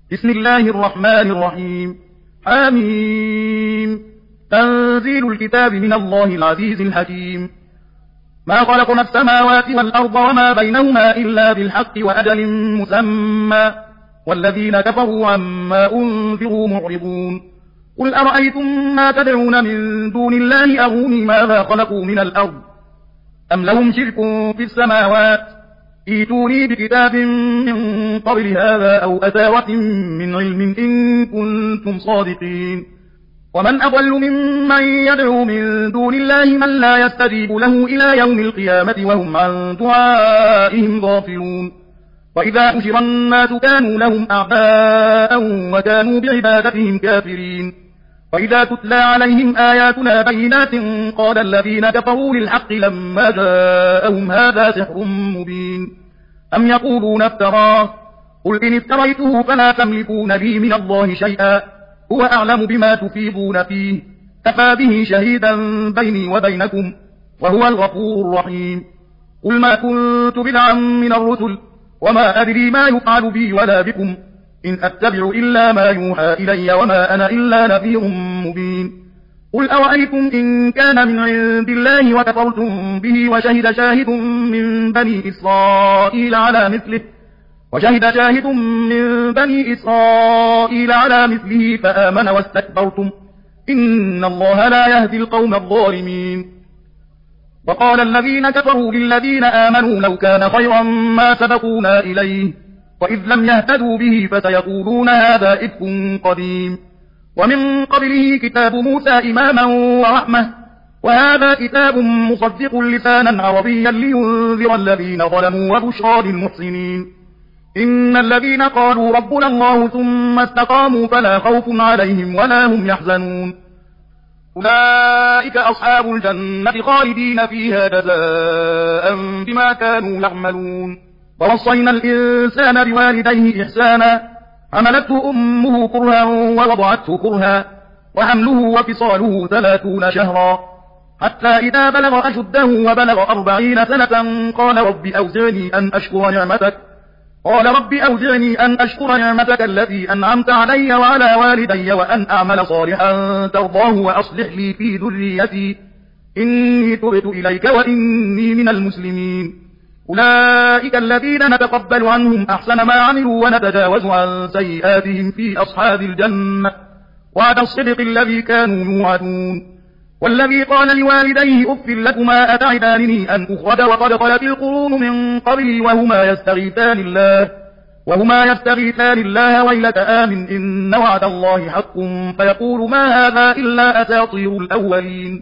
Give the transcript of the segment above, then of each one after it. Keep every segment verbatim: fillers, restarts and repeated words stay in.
بسم الله الرحمن الرحيم. حميم. تنزيل الكتاب من الله العزيز الحكيم. ما خلقنا السماوات والأرض وما بينهما إلا بالحق وأجل مسمى والذين كفروا عما أنذروا معرضون. قل أرأيتم ما تدعون من دون الله أروني ماذا خلقوا من الأرض أم لهم شرك في السماوات ائتوني بكتاب من قبل هذا أو أثارة من علم إن كنتم صادقين. ومن أضل ممن يدعو من دون الله من لا يستجيب له إلى يوم القيامة وهم عن دعائهم غافلون. وإذا حشر الناس كانوا لهم أعداء وكانوا بعبادتهم كافرين. وإذا تتلى عليهم آياتنا بينات قال الذين كفروا للحق لما جاءهم هذا سحر مبين أم يقولون افتراه قل إن افتريته فلا تملكون لي من الله شيئا هو أعلم بما تفيضون فيه كفى به شهيدا بيني وبينكم وهو الغفور الرحيم. قل ما كنت بدعا من الرسل وما أدري ما يفعل بي ولا بكم إن أتبع إلا ما يوحى إلي وما أنا إلا نذير مبين. قل أرأيتم إن كان من عند الله وكفرتم به وشهد شاهد من بني إسرائيل على مثله وشهد شاهد من بني إسرائيل على مثله فآمن واستكبرتم إن الله لا يهدي القوم الظالمين. وقال الذين كفروا للذين آمنوا لو كان خيرا ما سبقونا إليه وإذ لم يهتدوا به فسيقولون هذا إفك قديم. ومن قبله كتاب موسى إماما ورحمة وهذا كتاب مصدق لسانا عربيا لينذر الذين ظلموا وبشرى للمحسنين. إن الذين قالوا ربنا الله ثم استقاموا فلا خوف عليهم ولا هم يحزنون أولئك أصحاب الجنة خالدين فيها جزاء بما كانوا يعملون. ووصينا الإنسان بوالديه إحسانا حملته أمه كرها ووضعته كرها وحمله وفصاله ثلاثون شهرا حتى إذا بلغ أشده وبلغ أربعين سنة قال رب أوزعني أن أشكر نعمتك قال رب أوزعني أن أشكر نعمتك التي أنعمت علي وعلى والدي وأن أعمل صالحا ترضاه وأصلح لي في ذريتي إني تبت إليك وإني من المسلمين. أولئك الذين نتقبل عنهم أحسن ما عملوا ونتجاوز عن سيئاتهم في أصحاب الجنة وعد الصدق الذي كانوا يوعدون. والذي قال لوالديه أف لكما أتعدانني أن أخرج وقد خلت القرون من قبلي وهما يستغيثان الله وهما يستغيثان الله ويلك آمن إن وعد الله حق فيقول ما هذا إلا أساطير الأولين.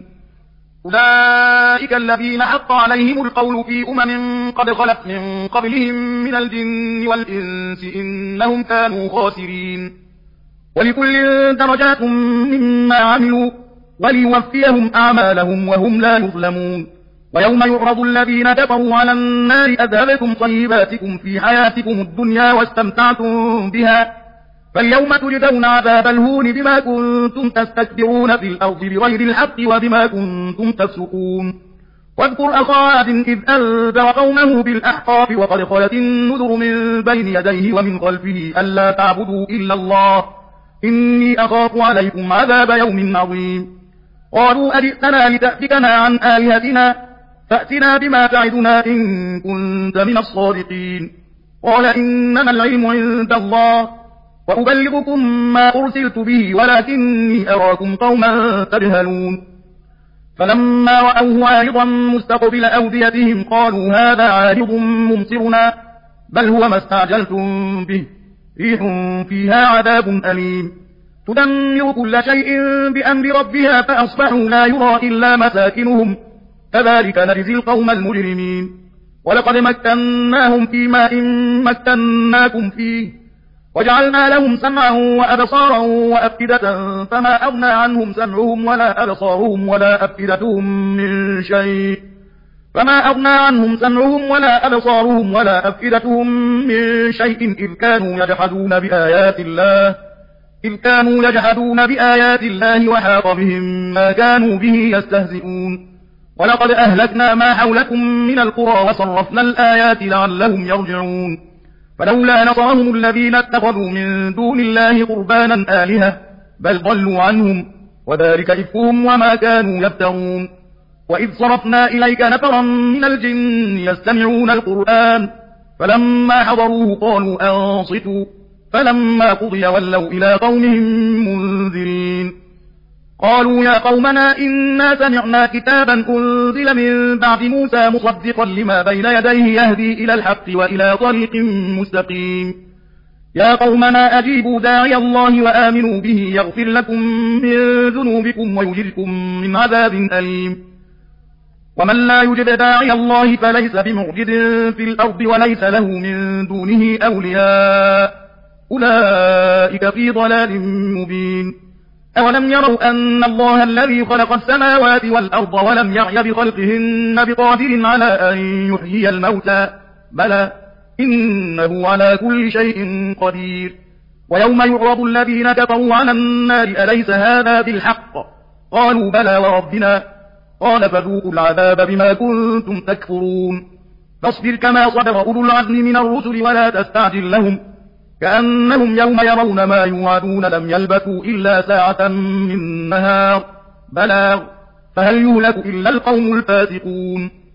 أولئك الذين حق عليهم القول في أمم قد خلت من قبلهم من الجن والإنس إنهم كانوا خاسرين. ولكل درجات مما عملوا وليوفيهم أعمالهم وهم لا يظلمون. ويوم يعرض الذين كفروا على النار أذهبتم طيباتكم في حياتكم الدنيا واستمتعتم بها فاليوم تجزون عذاب الهون بما كنتم تستكبرون في الأرض بغير الحق وبما كنتم تفسقون. واذكر أخا عاد إذ أنذر قومه بالأحقاف وقد خلت النذر من بين يديه ومن خلفه ألا تعبدوا إلا الله إني أخاف عليكم عذاب يوم عظيم. قالوا أجئتنا لتأفكنا عن آلهتنا فأتنا بما تعدنا إن كنت من الصادقين. قال إنما العلم عند الله وأبلغكم ما أرسلت به ولكني أراكم قوما تجهلون. فلما رأوه عارضا مستقبل أوديتهم قالوا هذا عارض ممطرنا بل هو ما استعجلتم به ريح فيها عذاب أليم تدمر كل شيء بأمر ربها فأصبحوا لا يرى إلا مساكنهم كذلك نجزي القوم المجرمين. ولقد مكناهم في ماء مكناكم فيه وجعلنا لهم سمعا وأبصارا وأفئدة فما أغنى عنهم سمعهم ولا أبصارهم ولا أفئدتهم من شيء فما أغنى عنهم سمعهم ولا أبصارهم ولا أفئدتهم من شيء إذ كانوا يجحدون بآيات الله إذ كانوا يجحدون بآيات الله وحاق بهم ما كانوا به يستهزئون. ولقد أهلكنا ما حولكم من القرى وصرفنا الآيات لعلهم يرجعون. فلولا نصرهم الذين اتخذوا من دون الله قربانا آلهة بل ضلوا عنهم وذلك إفكهم وما كانوا يفترون. وإذ صرفنا إليك نفرا من الجن يستمعون القرآن فلما حضروه قالوا أنصتوا فلما قضي ولوا إلى قومهم منذرين. قالوا يا قومنا إنا سمعنا كتابا أنزل من بعد موسى مصدقا لما بين يديه يهدي إلى الحق وإلى طريق مستقيم. يا قومنا أجيبوا داعي الله وآمنوا به يغفر لكم من ذنوبكم ويجركم من عذاب أليم. ومن لا يجب داعي الله فليس بمعجز في الأرض وليس له من دونه أولياء أولئك في ضلال مبين. أولم يروا أن الله الذي خلق السماوات والأرض ولم يعي بخلقهن بقادر على أن يحيي الموتى بلى إنه على كل شيء قدير. ويوم يعرض الذين كفروا على النار أليس هذا بالحق قالوا بلى وربنا قال فذوقوا العذاب بما كنتم تكفرون. فاصبر كما صبر أولو العزم من الرسل ولا تستعجل لهم كأنهم يوم يرون ما يوعدون لم يلبثوا إلا ساعة من نهار بلاغ فهل يهلك إلا القوم الفاسقون.